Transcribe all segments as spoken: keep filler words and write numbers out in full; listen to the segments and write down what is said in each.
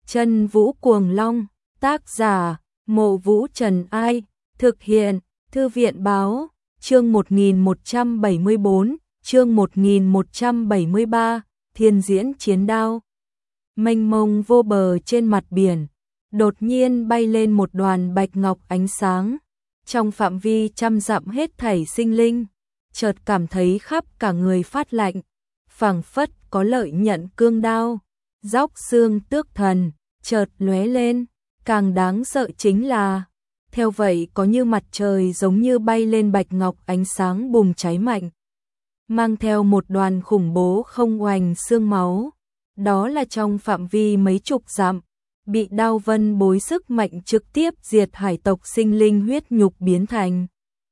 Chân Vũ Cuồng Long, tác giả, Mộ Vũ Trần Ai, thực hiện, Thư viện Báo, chương một nghìn một trăm bảy mươi bốn, chương một nghìn một trăm bảy mươi ba, Thiên Diễn Chiến Đao. Mênh mông vô bờ trên mặt biển, đột nhiên bay lên một đoàn bạch ngọc ánh sáng, trong phạm vi trăm dặm hết thảy sinh linh, chợt cảm thấy khắp cả người phát lạnh, phảng phất có lợi nhận cương đao, róc xương tước thần, chợt lóe lên, càng đáng sợ chính là, theo vậy có như mặt trời giống như bay lên bạch ngọc ánh sáng bùng cháy mạnh, mang theo một đoàn khủng bố không oanh xương máu, đó là trong phạm vi mấy chục dặm, bị đao vân bối sức mạnh trực tiếp diệt hải tộc sinh linh huyết nhục biến thành.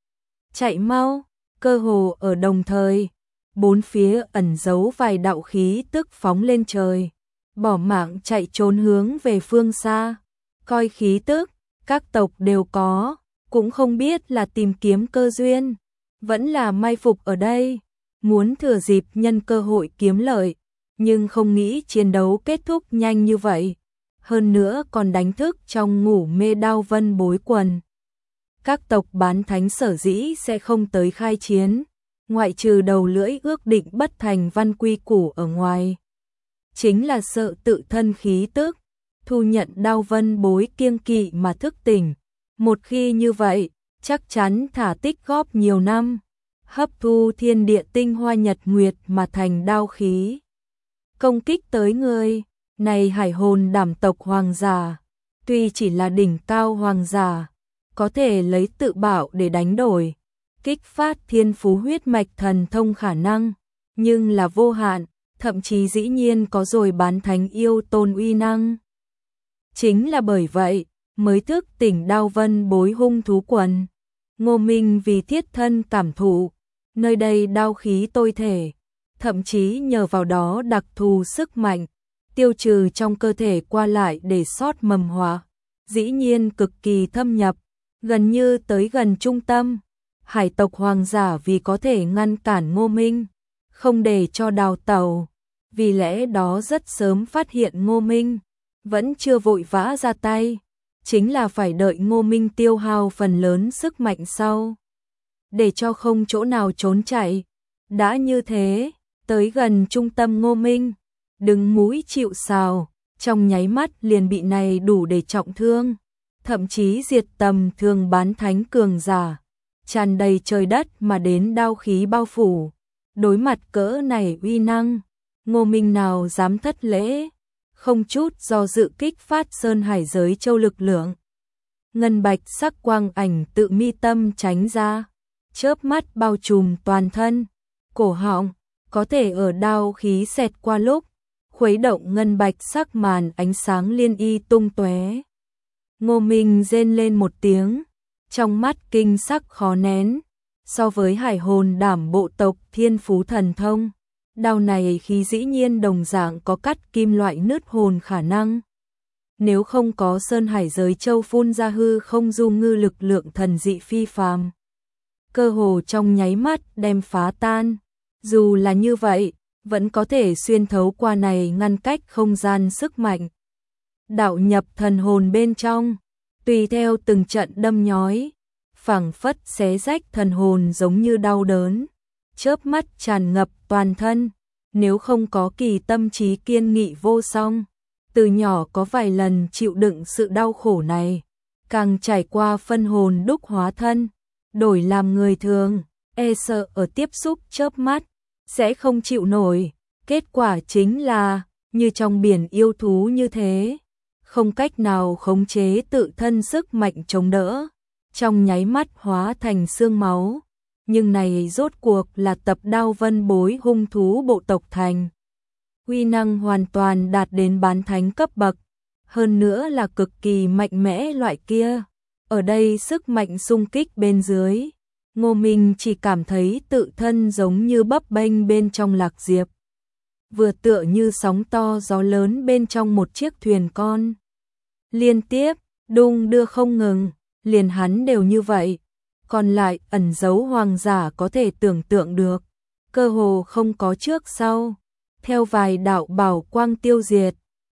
Chạy mau, cơ hồ ở đồng thời, bốn phía ẩn giấu vài đạo khí tức phóng lên trời, bỏ mạng chạy trốn hướng về phương xa, coi khí tức, các tộc đều có, cũng không biết là tìm kiếm cơ duyên, vẫn là mai phục ở đây, muốn thừa dịp nhân cơ hội kiếm lợi, nhưng không nghĩ chiến đấu kết thúc nhanh như vậy, hơn nữa còn đánh thức trong ngủ mê đao vân bối quần. Các tộc bán thánh sở dĩ sẽ không tới khai chiến, ngoại trừ đầu lưỡi ước định bất thành văn quy củ ở ngoài, chính là sợ tự thân khí tức, thu nhận đao vân bối kiêng kỵ mà thức tỉnh. Một khi như vậy, chắc chắn thả tích góp nhiều năm, hấp thu thiên địa tinh hoa nhật nguyệt mà thành đao khí. Công kích tới người, này hải hồn đảm tộc hoàng giả, tuy chỉ là đỉnh cao hoàng giả, có thể lấy tự bảo để đánh đổi, kích phát thiên phú huyết mạch thần thông khả năng, nhưng là vô hạn, thậm chí dĩ nhiên có rồi bán thánh yêu tôn uy năng. Chính là bởi vậy, mới thức tỉnh đao vân bối hung thú quần. Ngô Minh vì thiết thân cảm thụ, nơi đây đao khí tôi thể, thậm chí nhờ vào đó đặc thù sức mạnh, tiêu trừ trong cơ thể qua lại để sót mầm họa, dĩ nhiên cực kỳ thâm nhập, gần như tới gần trung tâm. Hải tộc hoàng giả vì có thể ngăn cản Ngô Minh, không để cho đào tẩu, vì lẽ đó rất sớm phát hiện Ngô Minh, vẫn chưa vội vã ra tay, chính là phải đợi Ngô Minh tiêu hao phần lớn sức mạnh sau, để cho không chỗ nào trốn chạy. Đã như thế, tới gần trung tâm Ngô Minh, đứng mũi chịu sào, trong nháy mắt liền bị này đủ để trọng thương, thậm chí diệt tầm thường bán thánh cường giả, tràn đầy trời đất mà đến đao khí bao phủ. Đối mặt cỡ này uy năng, Ngô Minh nào dám thất lễ, không chút do dự kích phát sơn hải giới châu lực lượng. Ngân bạch sắc quang ảnh tự mi tâm tránh ra, chớp mắt bao trùm toàn thân, cổ họng, có thể ở đao khí xẹt qua lúc, khuấy động ngân bạch sắc màn ánh sáng liên y tung tóe. Ngô Minh rên lên một tiếng, trong mắt kinh sắc khó nén, so với hải hồn đảm bộ tộc thiên phú thần thông, đao này khí dĩ nhiên đồng dạng có cắt kim loại nứt hồn khả năng. Nếu không có sơn hải giới châu phun ra hư không du ngư lực lượng thần dị phi phàm, cơ hồ trong nháy mắt đem phá tan, dù là như vậy, vẫn có thể xuyên thấu qua này ngăn cách không gian sức mạnh. Đạo nhập thần hồn bên trong, tùy theo từng trận đâm nhói, phảng phất xé rách thần hồn giống như đau đớn, chớp mắt tràn ngập toàn thân, nếu không có kỳ tâm trí kiên nghị vô song, từ nhỏ có vài lần chịu đựng sự đau khổ này, càng trải qua phân hồn đúc hóa thân, đổi làm người thường, e sợ ở tiếp xúc chớp mắt, sẽ không chịu nổi, kết quả chính là, như trong biển yêu thú như thế, không cách nào khống chế tự thân sức mạnh chống đỡ, trong nháy mắt hóa thành xương máu. Nhưng này rốt cuộc là tập đao vân bối hung thú bộ tộc thành. Uy năng hoàn toàn đạt đến bán thánh cấp bậc, hơn nữa là cực kỳ mạnh mẽ loại kia. Ở đây sức mạnh xung kích bên dưới, Ngô Minh chỉ cảm thấy tự thân giống như bấp bênh bên trong lạc diệp, vừa tựa như sóng to gió lớn bên trong một chiếc thuyền con. Liên tiếp, đung đưa không ngừng, liền hắn đều như vậy. Còn lại ẩn giấu hoàng giả có thể tưởng tượng được, cơ hồ không có trước sau, theo vài đạo bảo quang tiêu diệt,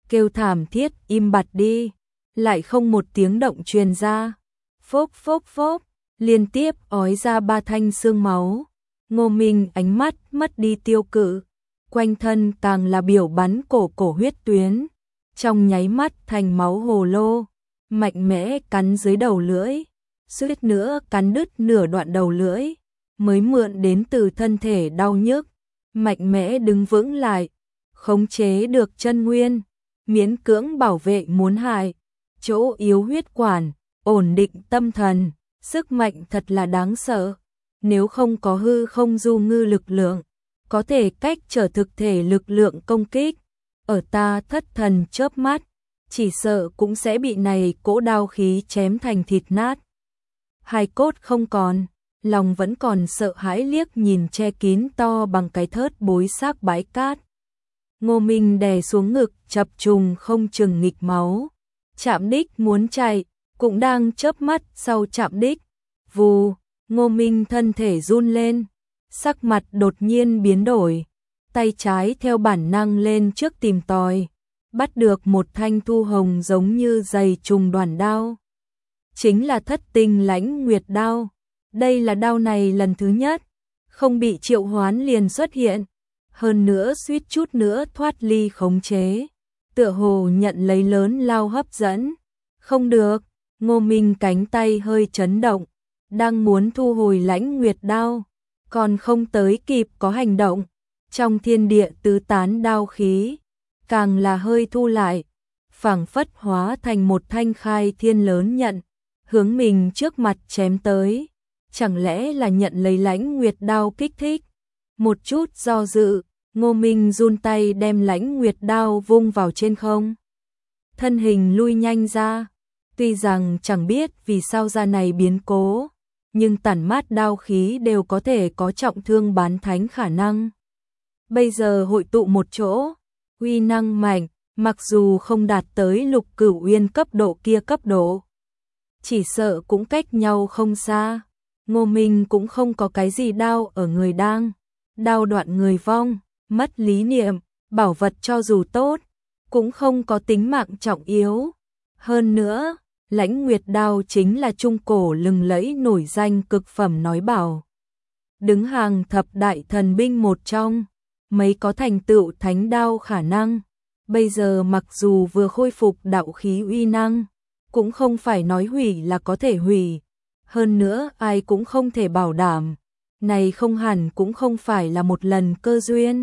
kêu thảm thiết im bặt đi, lại không một tiếng động truyền ra. Phốc phốc phốc, liên tiếp ói ra ba thanh xương máu. Ngô Minh ánh mắt mất đi tiêu cự, quanh thân càng là biểu bắn cổ cổ huyết tuyến, trong nháy mắt thành máu hồ lô, mạnh mẽ cắn dưới đầu lưỡi, suýt nữa cắn đứt nửa đoạn đầu lưỡi, mới mượn đến từ thân thể đau nhức, mạnh mẽ đứng vững lại, khống chế được chân nguyên, miễn cưỡng bảo vệ muốn hại, chỗ yếu huyết quản, ổn định tâm thần, sức mạnh thật là đáng sợ. Nếu không có hư không du ngư lực lượng, có thể cách trở thực thể lực lượng công kích, ở ta thất thần chớp mắt, chỉ sợ cũng sẽ bị này cỗ đao khí chém thành thịt nát. Hai cốt không còn, lòng vẫn còn sợ hãi liếc nhìn che kín to bằng cái thớt bối xác bãi cát. Ngô Minh đè xuống ngực, chập trùng không chừng nghịch máu. Chạm đích muốn chạy, cũng đang chớp mắt sau chạm đích. Vù, Ngô Minh thân thể run lên, sắc mặt đột nhiên biến đổi, tay trái theo bản năng lên trước tìm tòi, bắt được một thanh thu hồng giống như dày trùng đoàn đao. Chính là thất tinh lãnh nguyệt đao. Đây là đao này lần thứ nhất, không bị triệu hoán liền xuất hiện, hơn nữa suýt chút nữa thoát ly khống chế, tựa hồ nhận lấy lớn lao hấp dẫn. Không được, Ngô Minh cánh tay hơi chấn động, đang muốn thu hồi lãnh nguyệt đao, còn không tới kịp có hành động, trong thiên địa tứ tán đao khí, càng là hơi thu lại, phảng phất hóa thành một thanh khai thiên lớn nhận, hướng mình trước mặt chém tới. Chẳng lẽ là nhận lấy lãnh nguyệt đao kích thích? Một chút do dự, Ngô Minh run tay đem lãnh nguyệt đao vung vào trên không. Thân hình lui nhanh ra, tuy rằng chẳng biết vì sao ra này biến cố, nhưng tản mát đao khí đều có thể có trọng thương bán thánh khả năng. Bây giờ hội tụ một chỗ, uy năng mạnh, mặc dù không đạt tới lục cửu uyên cấp độ kia cấp độ, chỉ sợ cũng cách nhau không xa. Ngô Minh cũng không có cái gì đau ở người đang, đau đoạn người vong, mất lý niệm, bảo vật cho dù tốt, cũng không có tính mạng trọng yếu. Hơn nữa, lãnh nguyệt đao chính là trung cổ lừng lẫy nổi danh cực phẩm nói bảo. Đứng hàng thập đại thần binh một trong, mấy có thành tựu thánh đao khả năng. Bây giờ mặc dù vừa khôi phục đạo khí uy năng, cũng không phải nói hủy là có thể hủy. Hơn nữa ai cũng không thể bảo đảm, này không hẳn cũng không phải là một lần cơ duyên.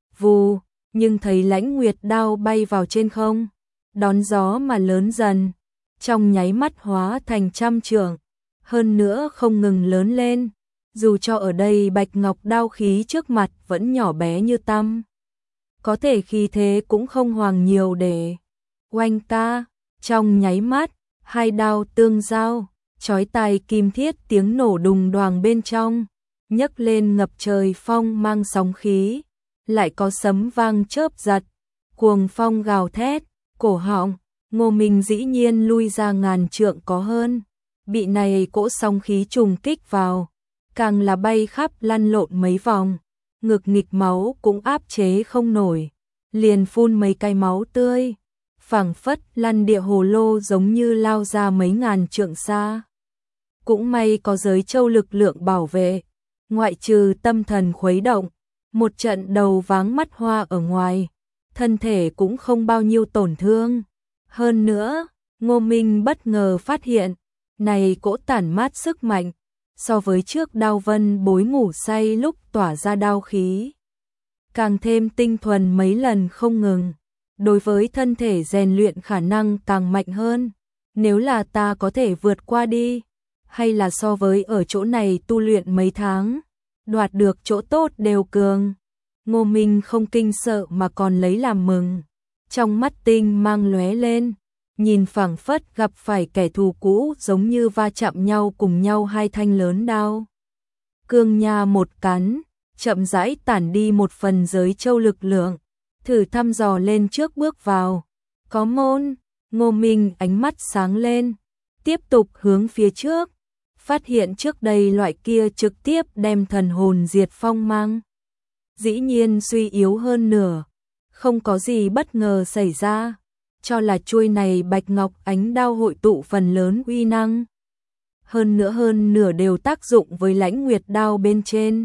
Vù, nhưng thấy lãnh nguyệt đao bay vào trên không, đón gió mà lớn dần, trong nháy mắt hóa thành trăm trượng, hơn nữa không ngừng lớn lên, dù cho ở đây bạch ngọc đao khí trước mặt vẫn nhỏ bé như tăm. Có thể khi thế cũng không hoàng nhiều để oanh ca, trong nháy mắt, hai đao tương giao. Chói tai kim thiết tiếng nổ đùng đoàng bên trong, nhấc lên ngập trời phong mang sóng khí, lại có sấm vang chớp giật, cuồng phong gào thét, cổ họng, Ngô Minh dĩ nhiên lui ra ngàn trượng có hơn, bị này cỗ sóng khí trùng kích vào, càng là bay khắp lăn lộn mấy vòng, ngực nghịch máu cũng áp chế không nổi, liền phun mấy cái máu tươi, phảng phất lăn địa hồ lô giống như lao ra mấy ngàn trượng xa. Cũng may có giới châu lực lượng bảo vệ, ngoại trừ tâm thần khuấy động, một trận đầu váng mắt hoa ở ngoài, thân thể cũng không bao nhiêu tổn thương. Hơn nữa, Ngô Minh bất ngờ phát hiện, này cỗ tản mát sức mạnh, so với trước đao vân bối ngủ say lúc tỏa ra đao khí, càng thêm tinh thuần mấy lần không ngừng, đối với thân thể rèn luyện khả năng càng mạnh hơn. Nếu là ta có thể vượt qua đi, hay là so với ở chỗ này tu luyện mấy tháng, đoạt được chỗ tốt đều cường. Ngô Minh không kinh sợ mà còn lấy làm mừng, trong mắt tinh mang lóe lên, nhìn phảng phất gặp phải kẻ thù cũ giống như va chạm nhau cùng nhau hai thanh lớn đao. Cương nha một cắn, chậm rãi tản đi một phần giới châu lực lượng, thử thăm dò lên trước bước vào. Có môn, Ngô Minh ánh mắt sáng lên, tiếp tục hướng phía trước, phát hiện trước đây loại kia trực tiếp đem thần hồn diệt phong mang. Dĩ nhiên suy yếu hơn nửa, không có gì bất ngờ xảy ra, cho là chuôi này bạch ngọc ánh đao hội tụ phần lớn uy năng. Hơn nữa hơn nửa đều tác dụng với Lãnh Nguyệt đao bên trên,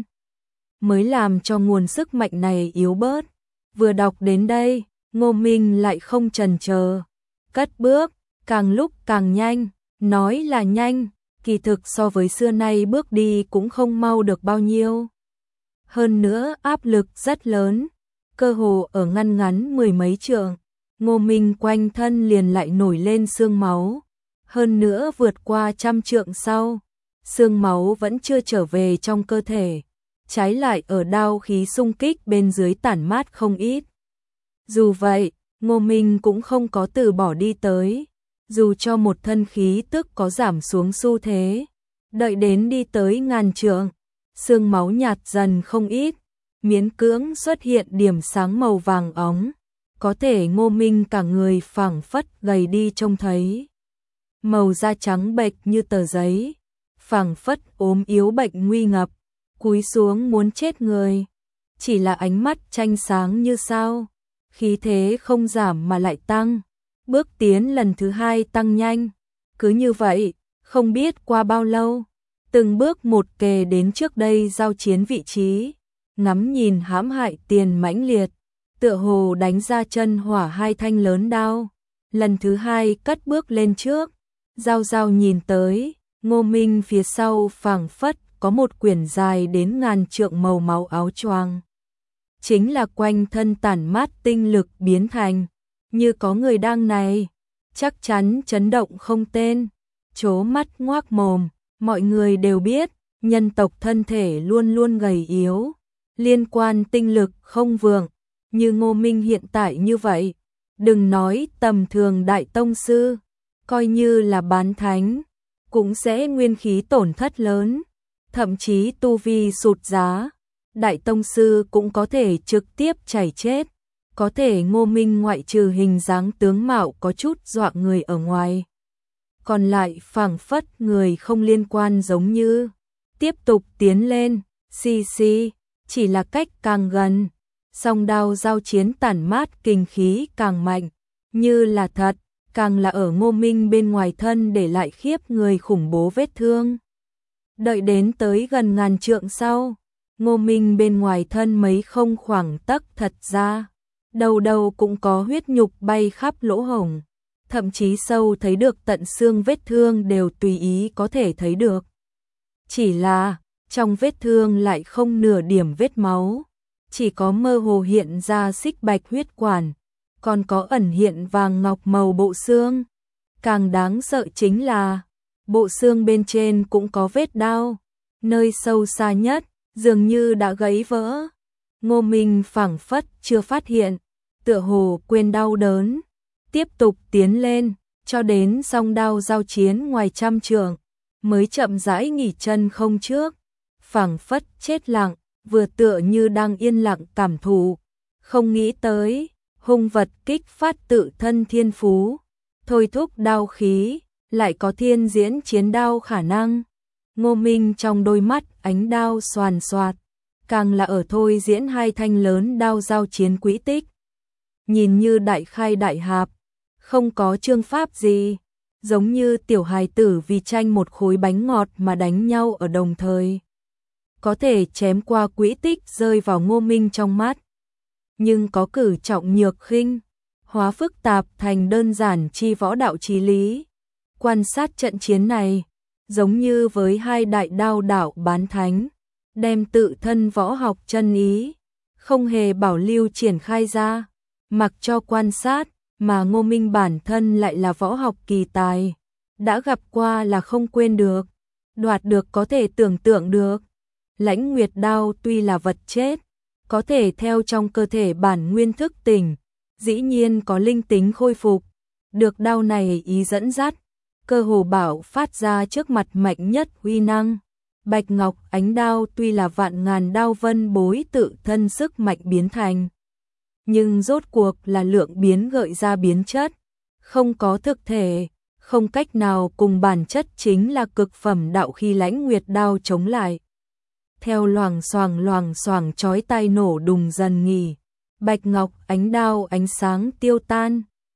mới làm cho nguồn sức mạnh này yếu bớt. Vừa đọc đến đây, Ngô Minh lại không chần chờ, cất bước, càng lúc càng nhanh, nói là nhanh, kỳ thực so với xưa nay bước đi cũng không mau được bao nhiêu. Hơn nữa áp lực rất lớn, cơ hồ ở ngăn ngắn mười mấy trượng, Ngô Minh quanh thân liền lại nổi lên xương máu. Hơn nữa vượt qua trăm trượng sau, xương máu vẫn chưa trở về trong cơ thể, trái lại ở đao khí xung kích bên dưới tản mát không ít. Dù vậy, Ngô Minh cũng không có từ bỏ đi tới, dù cho một thân khí tức có giảm xuống xu thế. Đợi đến đi tới ngàn trượng, xương máu nhạt dần không ít, miễn cưỡng xuất hiện điểm sáng màu vàng óng, có thể Ngô Minh cả người phảng phất gầy đi trông thấy. Màu da trắng bệch như tờ giấy, phảng phất ốm yếu bệnh nguy ngập, cúi xuống muốn chết người. Chỉ là ánh mắt tranh sáng như sao, khí thế không giảm mà lại tăng, bước tiến lần thứ hai tăng nhanh. Cứ như vậy, không biết qua bao lâu, từng bước một kề đến trước đây giao chiến vị trí, ngắm nhìn hãm hại tiền mãnh liệt, tựa hồ đánh ra chân hỏa hai thanh lớn đao. Lần thứ hai cất bước lên trước, giao giao nhìn tới, Ngô Minh phía sau phảng phất có một quyển dài đến ngàn trượng màu máu áo choàng, chính là quanh thân tản mát tinh lực biến thành, như có người đang này, chắc chắn chấn động không tên. Chố mắt ngoác mồm, mọi người đều biết, nhân tộc thân thể luôn luôn gầy yếu, liên quan tinh lực không vượng, như Ngô Minh hiện tại như vậy, đừng nói tầm thường đại tông sư, coi như là bán thánh, cũng sẽ nguyên khí tổn thất lớn, thậm chí tu vi sụt giá, đại tông sư cũng có thể trực tiếp chảy chết. Có thể Ngô Minh ngoại trừ hình dáng tướng mạo có chút dọa người ở ngoài, còn lại phảng phất người không liên quan giống như. Tiếp tục tiến lên, xì xì, chỉ là cách càng gần, song đao giao chiến tản mát kinh khí càng mạnh, như là thật, càng là ở Ngô Minh bên ngoài thân để lại khiếp người khủng bố vết thương. Đợi đến tới gần ngàn trượng sau, Ngô Minh bên ngoài thân mấy không khoảng tấc thật ra, đầu đầu cũng có huyết nhục bay khắp lỗ hổng, thậm chí sâu thấy được tận xương vết thương đều tùy ý có thể thấy được. Chỉ là, trong vết thương lại không nửa điểm vết máu, chỉ có mơ hồ hiện ra xích bạch huyết quản, còn có ẩn hiện vàng ngọc màu bộ xương. Càng đáng sợ chính là, bộ xương bên trên cũng có vết đao, nơi sâu xa nhất, dường như đã gãy vỡ. Ngô Minh phảng phất chưa phát hiện, tựa hồ quên đau đớn, tiếp tục tiến lên, cho đến song đao giao chiến ngoài trăm trượng, mới chậm rãi nghỉ chân không trước, phảng phất chết lặng, vừa tựa như đang yên lặng cảm thụ, không nghĩ tới, hung vật kích phát tự thân thiên phú, thôi thúc đao khí, lại có thiên diễn chiến đao khả năng. Ngô Minh trong đôi mắt ánh đao xoàn xoạt, càng là ở thôi diễn hai thanh lớn đao giao chiến quỹ tích. Nhìn như đại khai đại hạp, không có chương pháp gì, giống như tiểu hài tử vì tranh một khối bánh ngọt mà đánh nhau ở đồng thời. Có thể chém qua quỹ tích rơi vào Ngô Minh trong mắt, nhưng có cử trọng nhược khinh, hóa phức tạp thành đơn giản chi võ đạo chí lý. Quan sát trận chiến này, giống như với hai đại đao đạo bán thánh, đem tự thân võ học chân ý, không hề bảo lưu triển khai ra, mặc cho quan sát, mà Ngô Minh bản thân lại là võ học kỳ tài, đã gặp qua là không quên được, đoạt được có thể tưởng tượng được. Lãnh Nguyệt đao tuy là vật chết, có thể theo trong cơ thể bản nguyên thức tỉnh, dĩ nhiên có linh tính khôi phục, được đao này ý dẫn dắt, cơ hồ bảo phát ra trước mặt mạnh nhất uy năng. Bạch ngọc ánh đao tuy là vạn ngàn đao vân bối tự thân sức mạnh biến thành, nhưng rốt cuộc là lượng biến gợi ra biến chất, không có thực thể, không cách nào cùng bản chất chính là cực phẩm đạo khí Lãnh Nguyệt đao chống lại. Theo loảng xoảng loảng xoảng chói tai nổ đùng dần nghỉ, bạch ngọc ánh đao ánh sáng tiêu tan,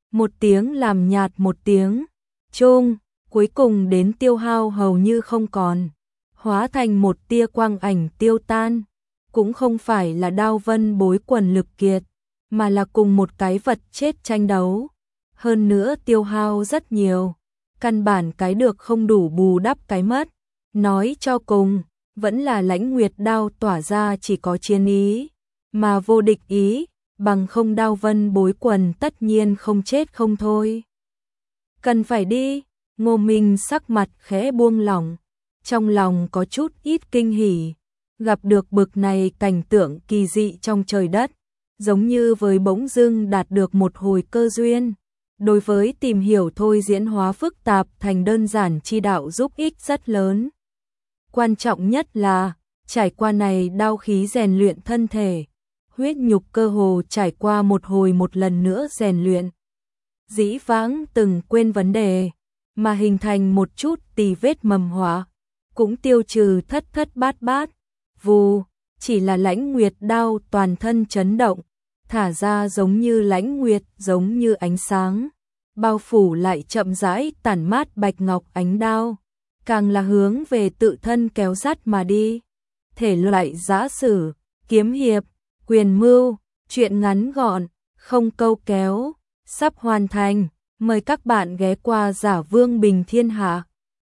một tiếng làm nhạt một tiếng chung, cuối cùng đến tiêu hao hầu như không còn, hóa thành một tia quang ảnh tiêu tan, cũng không phải là Đao Vân Bối Quần lực kiệt, mà là cùng một cái vật chết tranh đấu, hơn nữa tiêu hao rất nhiều, căn bản cái được không đủ bù đắp cái mất, nói cho cùng, vẫn là Lãnh Nguyệt đao tỏa ra chỉ có chiến ý, mà vô địch ý, bằng không Đao Vân Bối Quần tất nhiên không chết không thôi. Cần phải đi, Ngô Minh sắc mặt khẽ buông lỏng, trong lòng có chút ít kinh hỉ, gặp được bực này cảnh tượng kỳ dị trong trời đất, giống như với bỗng dưng đạt được một hồi cơ duyên. Đối với tìm hiểu thôi diễn hóa phức tạp thành đơn giản chi đạo giúp ích rất lớn. Quan trọng nhất là, trải qua này đao khí rèn luyện thân thể, huyết nhục cơ hồ trải qua một hồi một lần nữa rèn luyện. Dĩ vãng từng quên vấn đề, mà hình thành một chút tì vết mầm họa, cũng tiêu trừ thất thất bát bát. Vù, chỉ là Lãnh Nguyệt đao toàn thân chấn động, thả ra giống như lãnh nguyệt, giống như ánh sáng, bao phủ lại chậm rãi tản mát bạch ngọc ánh đao, càng là hướng về tự thân kéo sát mà đi. Thể loại giã sử, kiếm hiệp, quyền mưu, truyện ngắn gọn, không câu kéo, sắp hoàn thành, mời các bạn ghé qua Giả Vương Bình Thiên Hạ.